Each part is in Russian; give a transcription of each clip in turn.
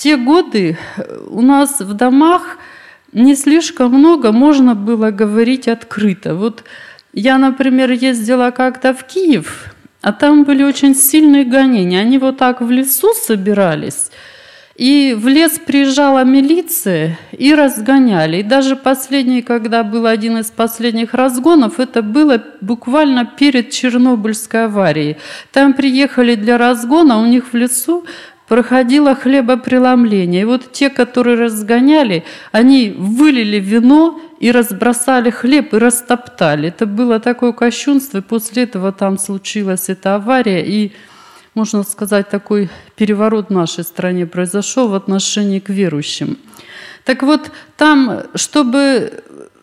те годы у нас в домах не слишком много можно было говорить открыто. Вот я, например, ездила как-то в Киев, а там были очень сильные гонения. Они вот так в лесу собирались, и в лес приезжала милиция и разгоняли. И даже последний, когда был один из последних разгонов, это было буквально перед Чернобыльской аварией. Там приехали для разгона, у них в лесу проходило хлебопреломление. И вот те, которые разгоняли, они вылили вино и разбросали хлеб и растоптали. Это было такое кощунство, и после этого там случилась эта авария, и, можно сказать, такой переворот в нашей стране произошел в отношении к верующим. Так вот, там, чтобы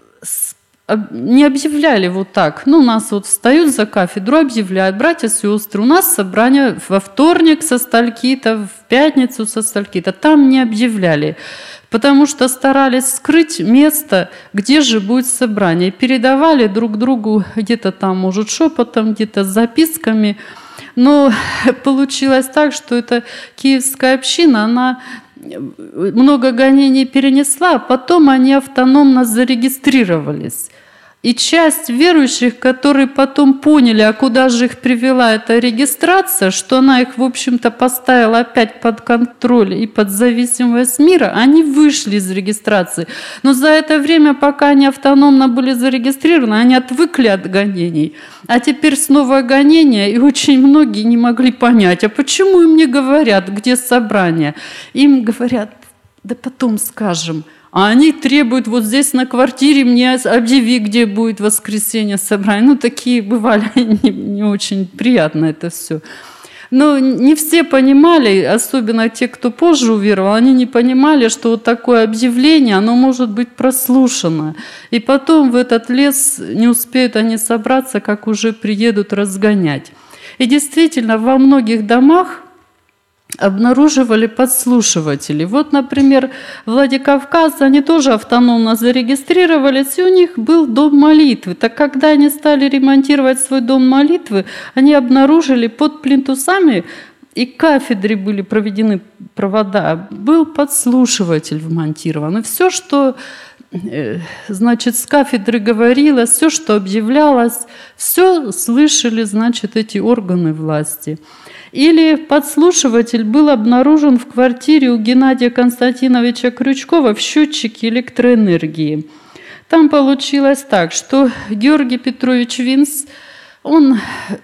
не объявляли вот так. У нас вот встают за кафедру, объявляют: братья, сестры, у нас собрание во вторник со стольки-то, в пятницу со стольки-то. Там не объявляли, потому что старались скрыть место, где же будет собрание. Передавали друг другу где-то там, может, шепотом, где-то с записками. Но получилось так, что эта киевская община, она много гонений перенесла, а потом они автономно зарегистрировались. И часть верующих, которые потом поняли, а куда же их привела эта регистрация, что она их, в общем-то, поставила опять под контроль и под зависимость мира, они вышли из регистрации. Но за это время, пока они автономно были зарегистрированы, они отвыкли от гонений. А теперь снова гонения, и очень многие не могли понять, а почему им не говорят, где собрание. Им говорят: да потом скажем. А они требуют: вот здесь на квартире мне объяви, где будет воскресенье собрание. Такие бывали, не очень приятно это все. Но не все понимали, особенно те, кто позже уверовал, они не понимали, что вот такое объявление, оно может быть прослушано. И потом в этот лес не успеют они собраться, как уже приедут разгонять. И действительно, во многих домах обнаруживали подслушиватели. Вот, например, в Владикавказе они тоже автономно зарегистрировались, и у них был дом молитвы. Так когда они стали ремонтировать свой дом молитвы, они обнаружили под плинтусами, и к кафедре были проведены провода, был подслушиватель вмонтирован. И все, что с кафедры говорилось, все, что объявлялось, все слышали, эти органы власти. Или подслушиватель был обнаружен в квартире у Геннадия Константиновича Крючкова в счетчике электроэнергии. Там получилось так, что Георгий Петрович Винс, он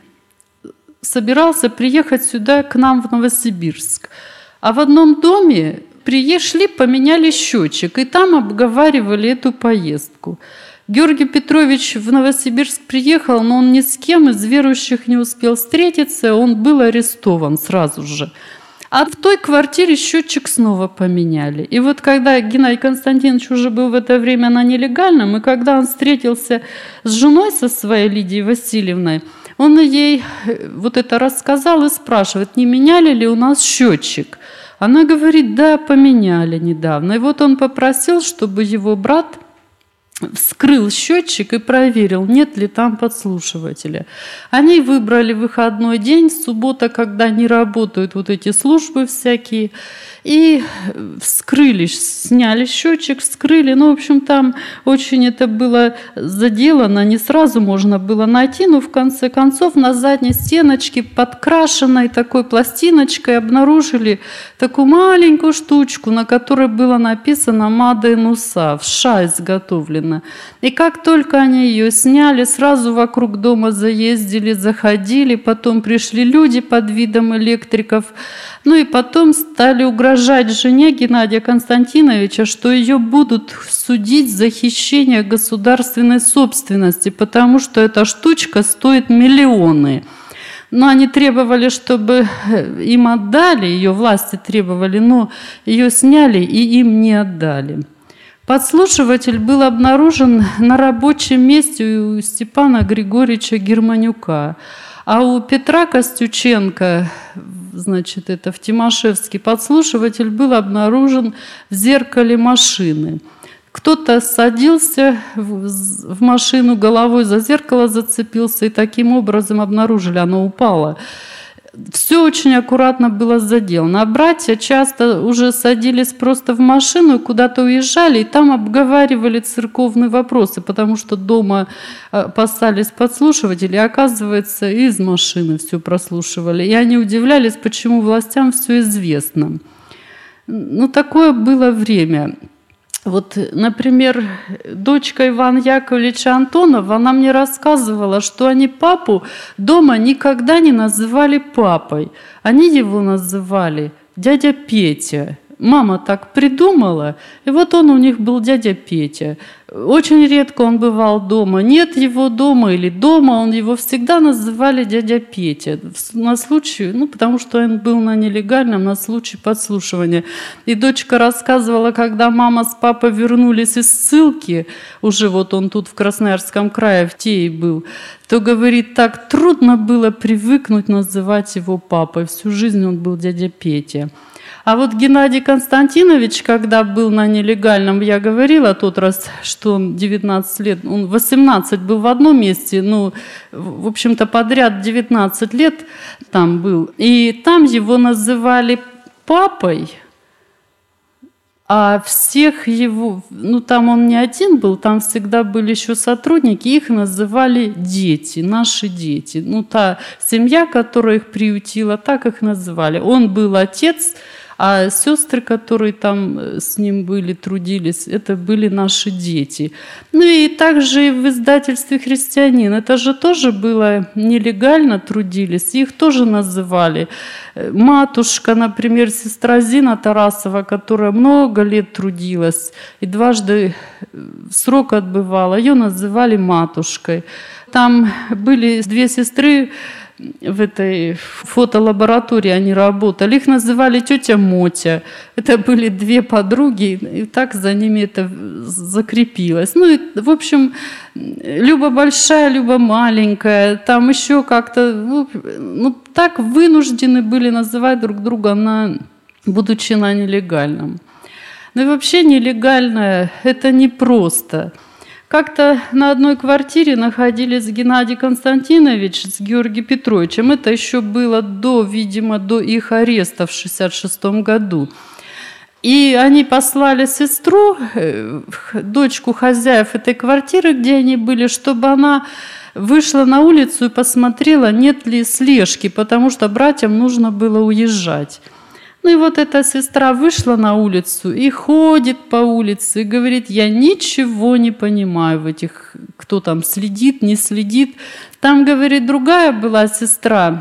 собирался приехать сюда, к нам в Новосибирск. А в одном доме пришли, поменяли счетчик, и там обговаривали эту поездку. Георгий Петрович в Новосибирск приехал, но он ни с кем из верующих не успел встретиться, он был арестован сразу же. А в той квартире счетчик снова поменяли. И вот когда Геннадий Константинович уже был в это время на нелегальном, и когда он встретился с женой со своей Лидией Васильевной, он ей вот это рассказал и спрашивает: не меняли ли у нас счетчик? Она говорит: да, поменяли недавно. И вот он попросил, чтобы его брат вскрыл счетчик и проверил, нет ли там подслушивателя. Они выбрали выходной день, суббота, когда не работают вот эти службы всякие, и вскрыли, сняли счетчик, вскрыли. В общем, там очень это было заделано, не сразу можно было найти, но в конце концов на задней стеночке, подкрашенной такой пластиночкой, обнаружили такую маленькую штучку, на которой было написано «Маден Усав», «Ша изготовлена». И как только они ее сняли, сразу вокруг дома заездили, заходили, потом пришли люди под видом электриков, и потом стали угрожать жене Геннадия Константиновича, что ее будут судить за хищение государственной собственности, потому что эта штучка стоит миллионы. Но они требовали, чтобы им отдали, ее власти требовали, но ее сняли и им не отдали. Подслушиватель был обнаружен на рабочем месте у Степана Григорьевича Германюка, а у Петра Костюченко, это в Тимошевске, подслушиватель был обнаружен в зеркале машины. Кто-то садился в машину, головой за зеркало зацепился, и таким образом обнаружили, оно упало. Все очень аккуратно было заделано. А братья часто уже садились просто в машину, куда-то уезжали, и там обговаривали церковные вопросы, потому что дома опасались подслушивателей, оказывается, из машины все прослушивали. И они удивлялись, почему властям все известно. Ну, такое было время. Вот, например, дочка Ивана Яковлевича Антонова, она мне рассказывала, что они папу дома никогда не называли папой. Они его называли дядя Петя. Мама так придумала, и вот он у них был дядя Петя. Очень редко он бывал дома. Нет его дома или дома, он его всегда называли дядя Петя. На случай, потому что он был на нелегальном, на случай подслушивания. И дочка рассказывала, когда мама с папой вернулись из ссылки, уже вот он тут в Красноярском крае, в Тее был, то, говорит, так трудно было привыкнуть называть его папой. Всю жизнь он был дядя Петя. А вот Геннадий Константинович, когда был на нелегальном, я говорила тот раз, что он 19 лет, он 18 был в одном месте, в общем-то, подряд 19 лет там был. И там его называли папой, а всех его, там он не один был, там всегда были еще сотрудники, их называли дети, наши дети. Та семья, которая их приютила, так их называли. Он был отец, а сестры, которые там с ним были, трудились, это были наши дети. И также в издательстве «Христианин». Это же тоже было нелегально, трудились, их тоже называли. Матушка, например, сестра Зина Тарасова, которая много лет трудилась и дважды срок отбывала, ее называли матушкой. Там были две сестры, в этой фотолаборатории они работали. Их называли тетя Мотя. Это были две подруги, и так за ними это закрепилось. И, в общем, Люба большая, Люба маленькая. Там еще как-то, так вынуждены были называть друг друга, будучи на нелегальном. И вообще нелегальное – это непросто. Как-то на одной квартире находились Геннадий Константинович с Георгием Петровичем. Это еще было видимо, до их ареста в 1966 году. И они послали сестру, дочку хозяев этой квартиры, где они были, чтобы она вышла на улицу и посмотрела, нет ли слежки, потому что братьям нужно было уезжать. И вот эта сестра вышла на улицу и ходит по улице и говорит: я ничего не понимаю в этих, кто там следит, не следит. Там, говорит, другая была сестра,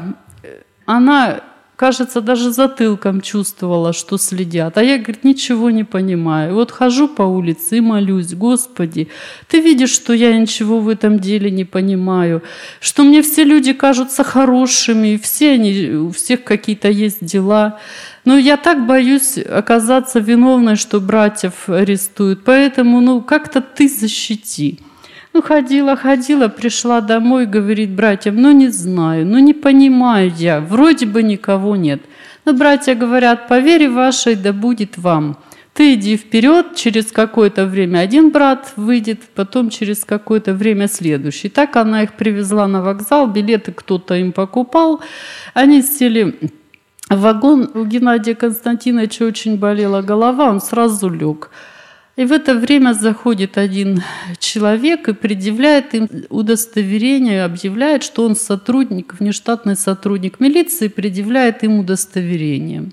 она, кажется, даже затылком чувствовала, что следят. А я, говорит, ничего не понимаю. Вот хожу по улице и молюсь: Господи, Ты видишь, что я ничего в этом деле не понимаю, что мне все люди кажутся хорошими, у всех какие-то есть дела. Но я так боюсь оказаться виновной, что братьев арестуют. Поэтому, как-то Ты защити. Ходила, пришла домой, говорит братьям: не знаю, не понимаю я, вроде бы никого нет. Но братья говорят: по вере вашей да будет вам. Ты иди вперед, через какое-то время один брат выйдет, потом через какое-то время следующий. Так она их привезла на вокзал, билеты кто-то им покупал. Они сели в вагон. У Геннадия Константиновича очень болела голова, он сразу лег. И в это время заходит один человек и предъявляет им удостоверение, объявляет, что он сотрудник, внештатный сотрудник милиции, предъявляет им удостоверение.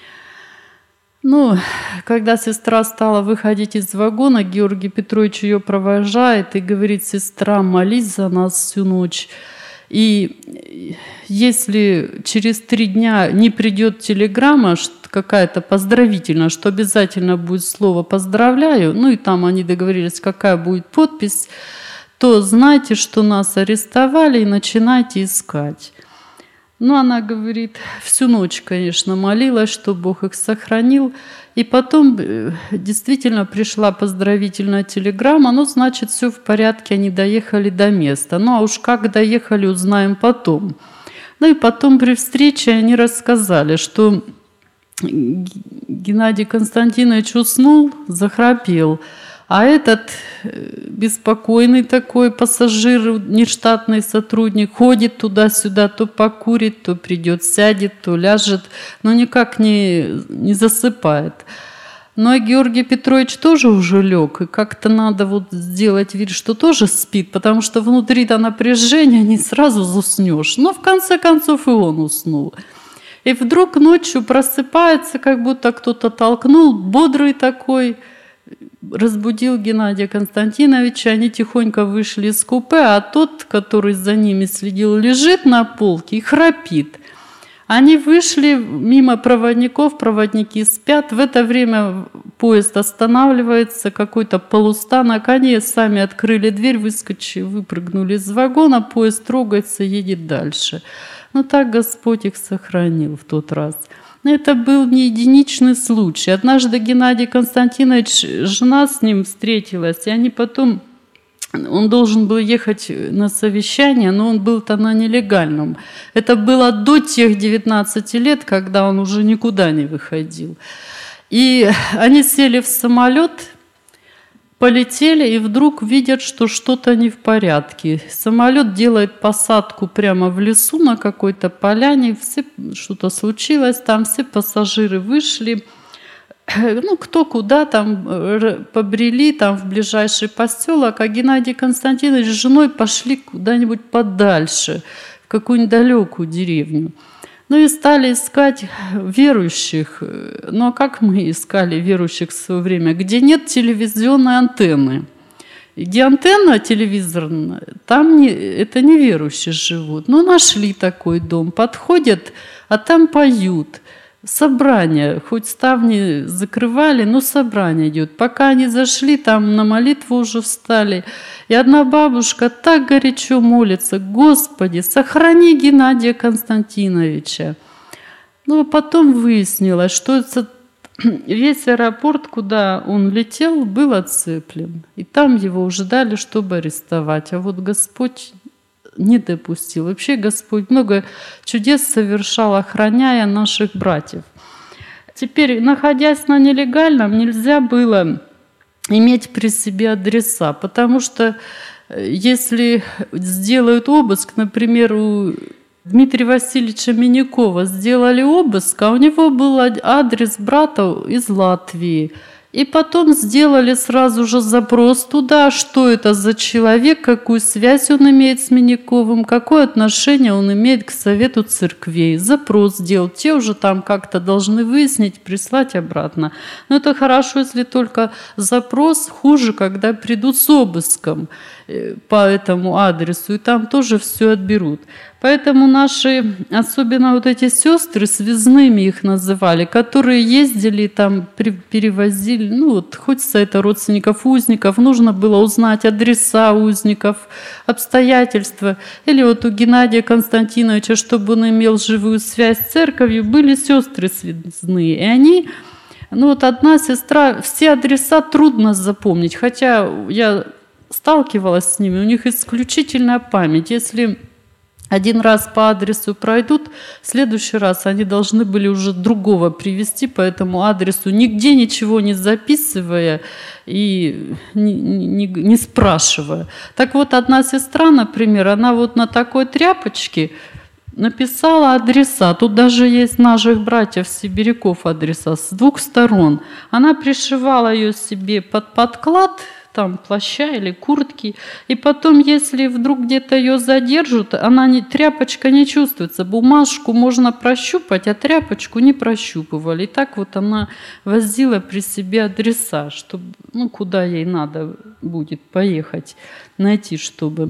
Когда сестра стала выходить из вагона, Георгий Петрович ее провожает и говорит: сестра, молись за нас всю ночь. И если через 3 дня не придет телеграмма какая-то поздравительная, что обязательно будет слово «поздравляю», и там они договорились, какая будет подпись, то знайте, что нас арестовали, и начинайте искать. Она говорит, всю ночь, конечно, молилась, что Бог их сохранил. И потом действительно пришла поздравительная телеграмма. Значит, все в порядке, они доехали до места. А уж как доехали, узнаем потом. И потом при встрече они рассказали, что Геннадий Константинович уснул, захрапел, А этот беспокойный такой пассажир, нештатный сотрудник, ходит туда-сюда, то покурит, то придет, сядет, то ляжет, но никак не засыпает. Ну, а Георгий Петрович тоже уже лег, и как-то надо вот сделать вид, что тоже спит, потому что внутри-то напряжение, не сразу заснешь. Но в конце концов и он уснул. И вдруг ночью просыпается, как будто кто-то толкнул, бодрый такой, разбудил Геннадия Константиновича, они тихонько вышли из купе, а тот, который за ними следил, лежит на полке и храпит. Они вышли мимо проводников, проводники спят. В это время поезд останавливается, какой-то полустанок. Они сами открыли дверь, выпрыгнули из вагона, поезд трогается, едет дальше. Но так Господь их сохранил в тот раз. Но это был не единичный случай. Однажды Геннадий Константинович, жена с ним встретилась, и они потом... Он должен был ехать на совещание, но он был-то на нелегальном. Это было до тех 19 лет, когда он уже никуда не выходил. И они сели в самолет, полетели, и вдруг видят, что что-то не в порядке. Самолет делает посадку прямо в лесу на какой-то поляне. Что-то случилось, там все пассажиры вышли. Ну, кто куда там побрели, там в ближайший поселок, а Геннадий Константинович с женой пошли куда-нибудь подальше, в какую-нибудь далекую деревню. Ну и стали искать верующих. Ну а как мы искали верующих в свое время? Где нет телевизионной антенны. Где антенна телевизорная, там это неверующие живут. Ну, нашли такой дом, подходят, а там поют. Собрание, хоть ставни закрывали, но собрание идет. Пока они зашли, там на молитву уже встали. И одна бабушка так горячо молится: «Господи, сохрани Геннадия Константиновича». Ну, а потом выяснилось, что весь аэропорт, куда он летел, был оцеплен. И там его ждали, чтобы арестовать. А вот Господь не допустил. Вообще Господь много чудес совершал, охраняя наших братьев. Теперь, находясь на нелегальном, нельзя было иметь при себе адреса, потому что если сделают обыск, например, у Дмитрия Васильевича Минякова сделали обыск, а у него был адрес брата из Латвии. И потом сделали сразу же запрос туда, что это за человек, какую связь он имеет с Миняковым, какое отношение он имеет к Совету церквей. Запрос сделал. Те уже там как-то должны выяснить, прислать обратно. Но это хорошо, если только запрос, хуже, когда придут с обыском по этому адресу, и там тоже все отберут. Поэтому наши, особенно вот эти сестры, связными их называли, которые ездили там, перевозили, ну вот, хоть это родственников узников, нужно было узнать адреса узников, обстоятельства. Или вот у Геннадия Константиновича, чтобы он имел живую связь с церковью, были сестры связные. И они, ну вот одна сестра, все адреса трудно запомнить, хотя я сталкивалась с ними, у них исключительная память. Если один раз по адресу пройдут, в следующий раз они должны были уже другого привезти по этому адресу, нигде ничего не записывая и не спрашивая. Так вот, одна сестра, например, она вот на такой тряпочке написала адреса. Тут даже есть наших братьев-сибиряков адреса с двух сторон. Она пришивала ее себе под подклад, там плаща или куртки, и потом, если вдруг где-то ее задержат, тряпочка не чувствуется, бумажку можно прощупать, а тряпочку не прощупывали. И так вот она возила при себе адреса, чтобы, ну, куда ей надо будет поехать, найти, чтобы...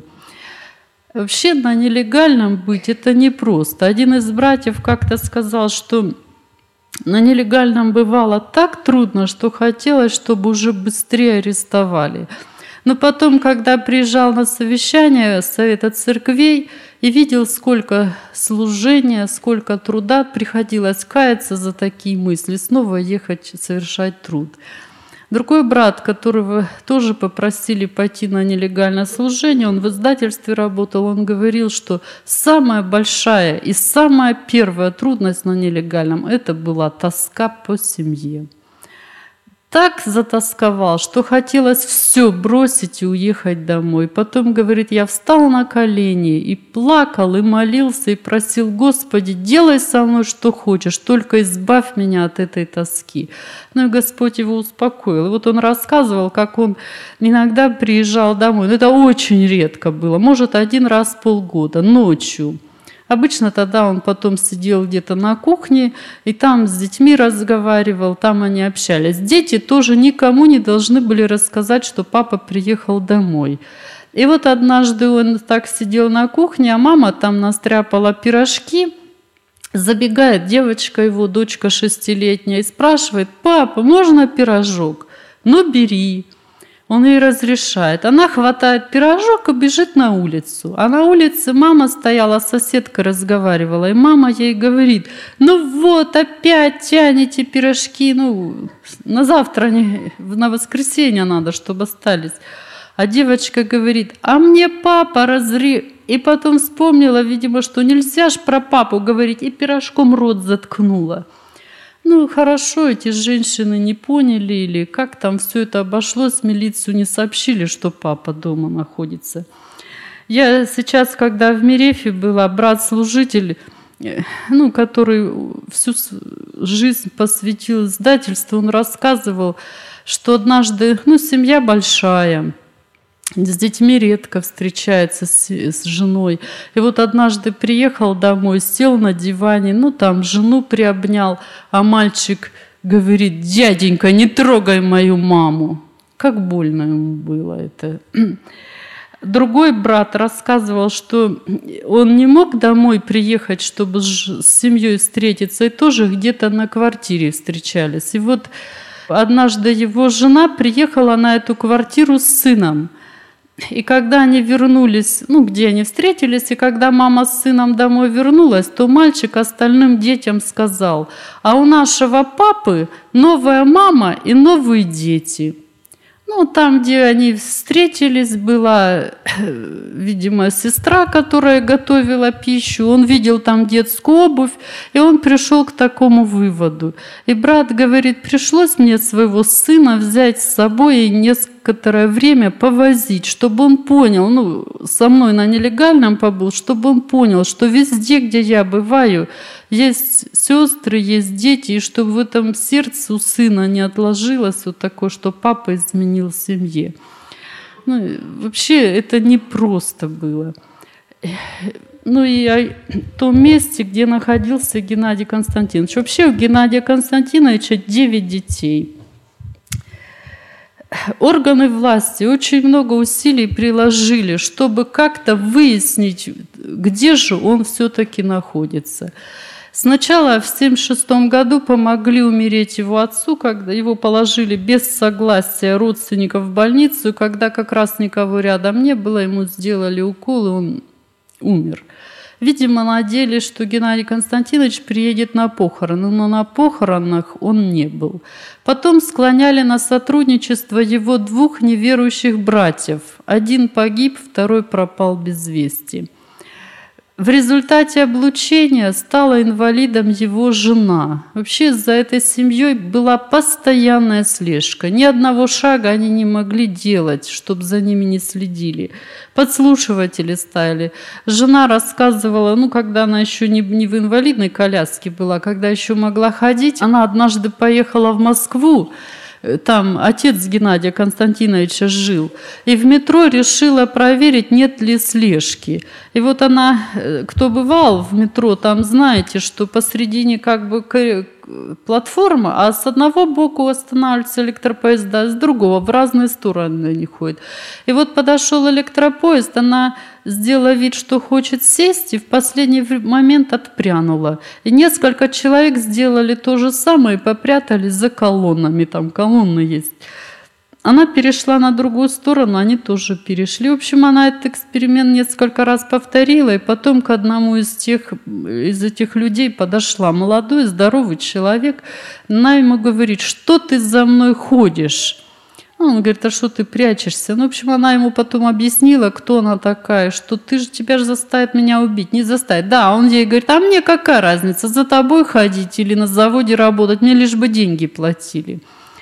Вообще на нелегальном быть это непросто. Один из братьев как-то сказал, что на нелегальном бывало так трудно, что хотелось, чтобы уже быстрее арестовали. Но потом, когда приезжал на совещание Совета церквей и видел, сколько служения, сколько труда, приходилось каяться за такие мысли, снова ехать совершать труд. Другой брат, которого тоже попросили пойти на нелегальное служение, он в издательстве работал, он говорил, что самая большая и самая первая трудность на нелегальном – это была тоска по семье. так затасковал, что хотелось все бросить и уехать домой. Потом, говорит, я встал на колени и плакал, и молился, и просил: Господи, делай со мной что хочешь, только избавь меня от этой тоски. Ну и Господь его успокоил. И вот он рассказывал, как он иногда приезжал домой. Но это очень редко было, может, 1 раз в полгода, ночью. Обычно тогда он потом сидел где-то на кухне и там с детьми разговаривал, там они общались. Дети тоже никому не должны были рассказать, что папа приехал домой. И вот однажды он так сидел на кухне, а мама там настряпала пирожки. Забегает девочка его, дочка 6-летняя, и спрашивает: папа, можно пирожок? Ну, бери. Он ей разрешает. Она хватает пирожок и бежит на улицу. А на улице мама стояла, соседка разговаривала. И мама ей говорит: ну вот, опять тянете пирожки. Ну, на завтра, на воскресенье надо, чтобы остались. А девочка говорит: а мне папа разрежет. И потом вспомнила, видимо, что нельзя ж про папу говорить. И пирожком рот заткнула. Ну, хорошо, эти женщины не поняли, или как там все это обошлось, милицию не сообщили, что папа дома находится. Я сейчас, когда в Мерефе была, брат-служитель, ну, который всю жизнь посвятил издательству, он рассказывал, что однажды, ну, семья большая, с детьми редко встречается с женой. И вот однажды приехал домой, сел на диване, ну там жену приобнял, а мальчик говорит: дяденька, не трогай мою маму. Как больно ему было это. Другой брат рассказывал, что он не мог домой приехать, чтобы с семьей встретиться, и тоже где-то на квартире встречались. И вот однажды его жена приехала на эту квартиру с сыном. И когда они вернулись, ну, где они встретились, и когда мама с сыном домой вернулась, то мальчик остальным детям сказал: а у нашего папы новая мама и новые дети. Ну, там, где они встретились, была, видимо, сестра, которая готовила пищу. Он видел там детскую обувь, и он пришел к такому выводу. И брат говорит: пришлось мне своего сына взять с собой и некоторое время повозить, чтобы он понял, ну, со мной на нелегальном побыл, чтобы он понял, что везде, где я бываю, есть сестры, есть дети, и чтобы в этом сердце у сына не отложилось вот такое, что папа изменил семье. Ну, вообще это непросто было. Ну и о том месте, где находился Геннадий Константинович. Вообще у Геннадия Константиновича 9 детей. Органы власти очень много усилий приложили, чтобы как-то выяснить, где же он все-таки находится. Сначала в 1976 году помогли умереть его отцу, когда его положили без согласия родственников в больницу, когда как раз никого рядом не было, ему сделали укол, и он умер. Видимо, надеялись, что Геннадий Константинович приедет на похороны, но на похоронах он не был. Потом склоняли на сотрудничество его 2 неверующих братьев. Один погиб, второй пропал без вести. В результате облучения стала инвалидом его жена. Вообще за этой семьей была постоянная слежка. Ни одного шага они не могли делать, чтобы за ними не следили. Подслушиватели ставили. Жена рассказывала, ну, когда она еще не в инвалидной коляске была, когда еще могла ходить, она однажды поехала в Москву. Там отец Геннадия Константиновича жил. И в метро решила проверить, нет ли слежки. И вот она, кто бывал в метро, там знаете, что посредине как бы платформа, а с одного боку останавливаются электропоезда, а с другого в разные стороны они ходят. И вот подошел электропоезд, она сделала вид, что хочет сесть, и в последний момент отпрянула. И несколько человек сделали то же самое и попрятались за колоннами, там колонны есть. Она перешла на другую сторону, они тоже перешли. В общем, она этот эксперимент несколько раз повторила, и потом к одному из этих людей подошла молодой, здоровый человек. Она ему говорит: что ты за мной ходишь? Он говорит: а что ты прячешься? Ну, в общем, она ему потом объяснила, кто она такая, что тебя же заставит меня убить. Не заставит. Да, он ей говорит: а мне какая разница, за тобой ходить или на заводе работать, мне лишь бы деньги платили.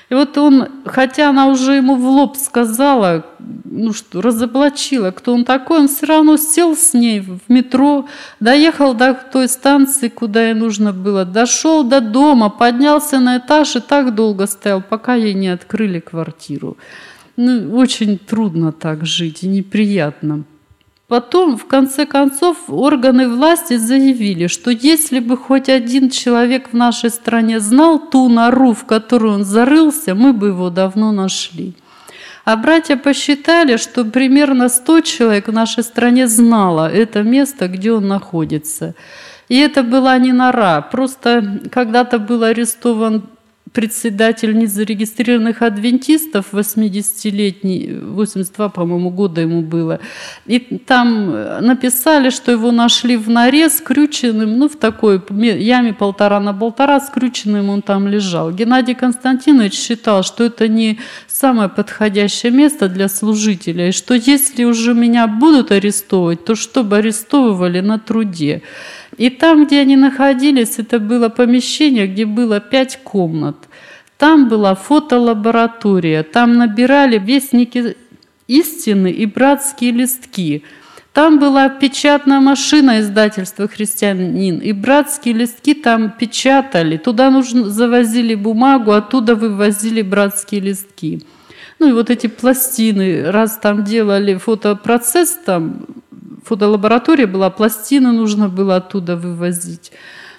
И вот он, хотя она уже ему в лоб сказала, ну что, разоблачила, кто он такой, он все равно сел с ней в метро, доехал до той станции, куда ей нужно было, дошел до дома, поднялся на этаж и так долго стоял, пока ей не открыли квартиру. Ну, очень трудно так жить и неприятно. Потом, в конце концов, органы власти заявили, что если бы хоть один человек в нашей стране знал ту нору, в которую он зарылся, мы бы его давно нашли. А братья посчитали, что примерно 100 человек в нашей стране знало это место, где он находится. И это была не нора, просто когда-то был арестован председатель незарегистрированных адвентистов, 80-летний, 82, по-моему, года ему было. И там написали, что его нашли в норе скрюченным, ну, в такой яме 1,5 на 1,5, скрюченным он там лежал. Геннадий Константинович считал, что это не самое подходящее место для служителя, и что если уже меня будут арестовывать, то чтобы арестовывали на труде. И там, где они находились, это было помещение, где было 5 комнат. Там была фотолаборатория, там набирали вестники истины и братские листки. Там была печатная машина издательства «Христианин», и братские листки там печатали. Туда завозили бумагу, оттуда вывозили братские листки. Ну и вот эти пластины, раз там делали фотопроцесс, там фотолаборатория была, пластины нужно было оттуда вывозить.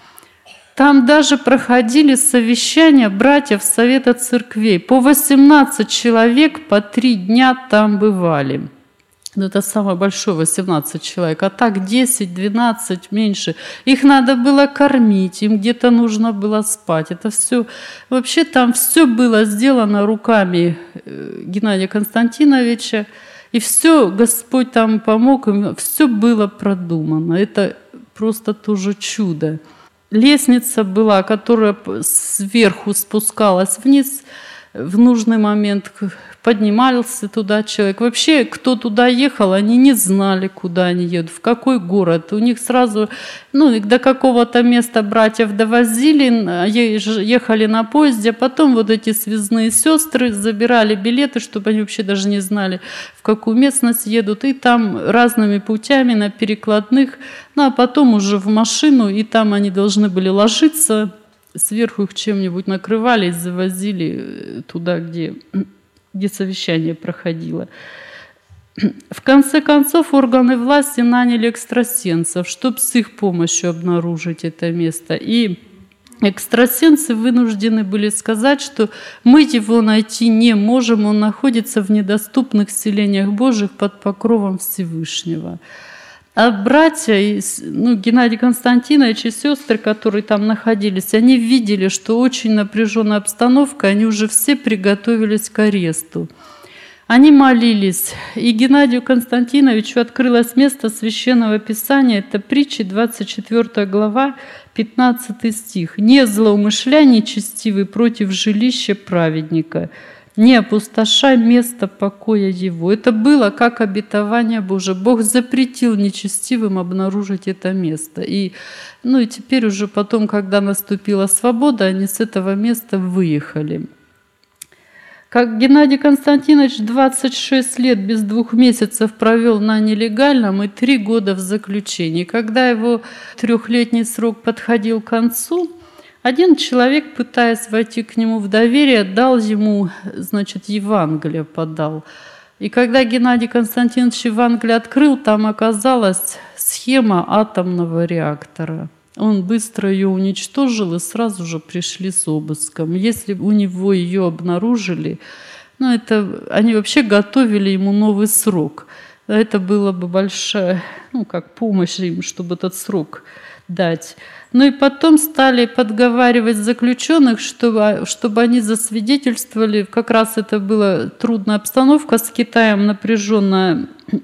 Там даже проходили совещания братьев Совета церквей. По 18 человек по 3 дня там бывали. Ну, это самое большое, 18 человек. А так 10-12, меньше. Их надо было кормить, им где-то нужно было спать. Это все. Вообще там все было сделано руками Геннадия Константиновича. И все, Господь там помог, им все было продумано. Это просто тоже чудо. Лестница была, которая сверху спускалась вниз, в нужный момент поднимался туда человек. Вообще, кто туда ехал, они не знали, куда они едут, в какой город. У них сразу, до какого-то места братьев довозили, ехали на поезде, а потом вот эти связные сестры забирали билеты, чтобы они вообще даже не знали, в какую местность едут, и там разными путями на перекладных, а потом уже в машину, и там они должны были ложиться, сверху их чем-нибудь накрывали и завозили туда, где совещание проходило. В конце концов, органы власти наняли экстрасенсов, чтобы с их помощью обнаружить это место. И экстрасенсы вынуждены были сказать, что мы его найти не можем, он находится в недоступных селениях Божьих под покровом Всевышнего. А братья, Геннадий Константинович и сестры, которые там находились, они видели, что очень напряженная обстановка, они уже все приготовились к аресту. Они молились, и Геннадию Константиновичу открылось место Священного Писания, это Притчи, 24 глава, 15 стих. «Не злоумышляй, нечестивый, против жилища праведника, не опустошай место покоя его». Это было как обетование Божие. Бог запретил нечестивым обнаружить это место. И теперь уже потом, когда наступила свобода, они с этого места выехали. Как Геннадий Константинович 26 лет без 2 месяцев провел на нелегальном и 3 года в заключении. Когда его 3-летний срок подходил к концу, один человек, пытаясь войти к нему в доверие, дал ему, Евангелие подал. И когда Геннадий Константинович Евангелие открыл, там оказалась схема атомного реактора. Он быстро ее уничтожил, и сразу же пришли с обыском. Если у него ее обнаружили, они вообще готовили ему новый срок. Это было бы большая, помощь им, чтобы этот срок дать. И потом стали подговаривать заключенных, чтобы они засвидетельствовали. Как раз это была трудная обстановка, с Китаем напряженная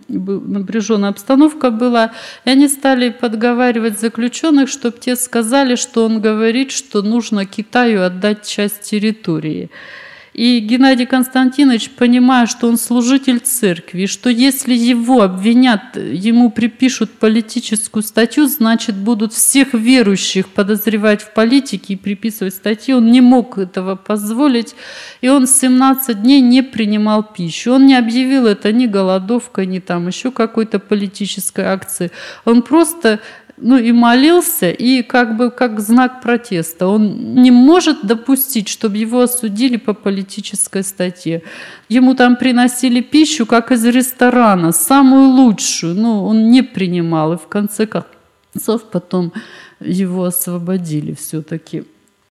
обстановка была. И они стали подговаривать заключенных, чтобы те сказали, что он говорит, что нужно Китаю отдать часть территории. И Геннадий Константинович, понимая, что он служитель церкви, что если его обвинят, ему припишут политическую статью, значит, будут всех верующих подозревать в политике и приписывать статьи, он не мог этого позволить, и он 17 дней не принимал пищу. Он не объявил это ни голодовкой, ни там еще какой-то политической акцией. Он просто и молился, и как знак протеста. Он не может допустить, чтобы его осудили по политической статье. Ему там приносили пищу, как из ресторана, самую лучшую, но он не принимал, и в конце концов потом его освободили все-таки.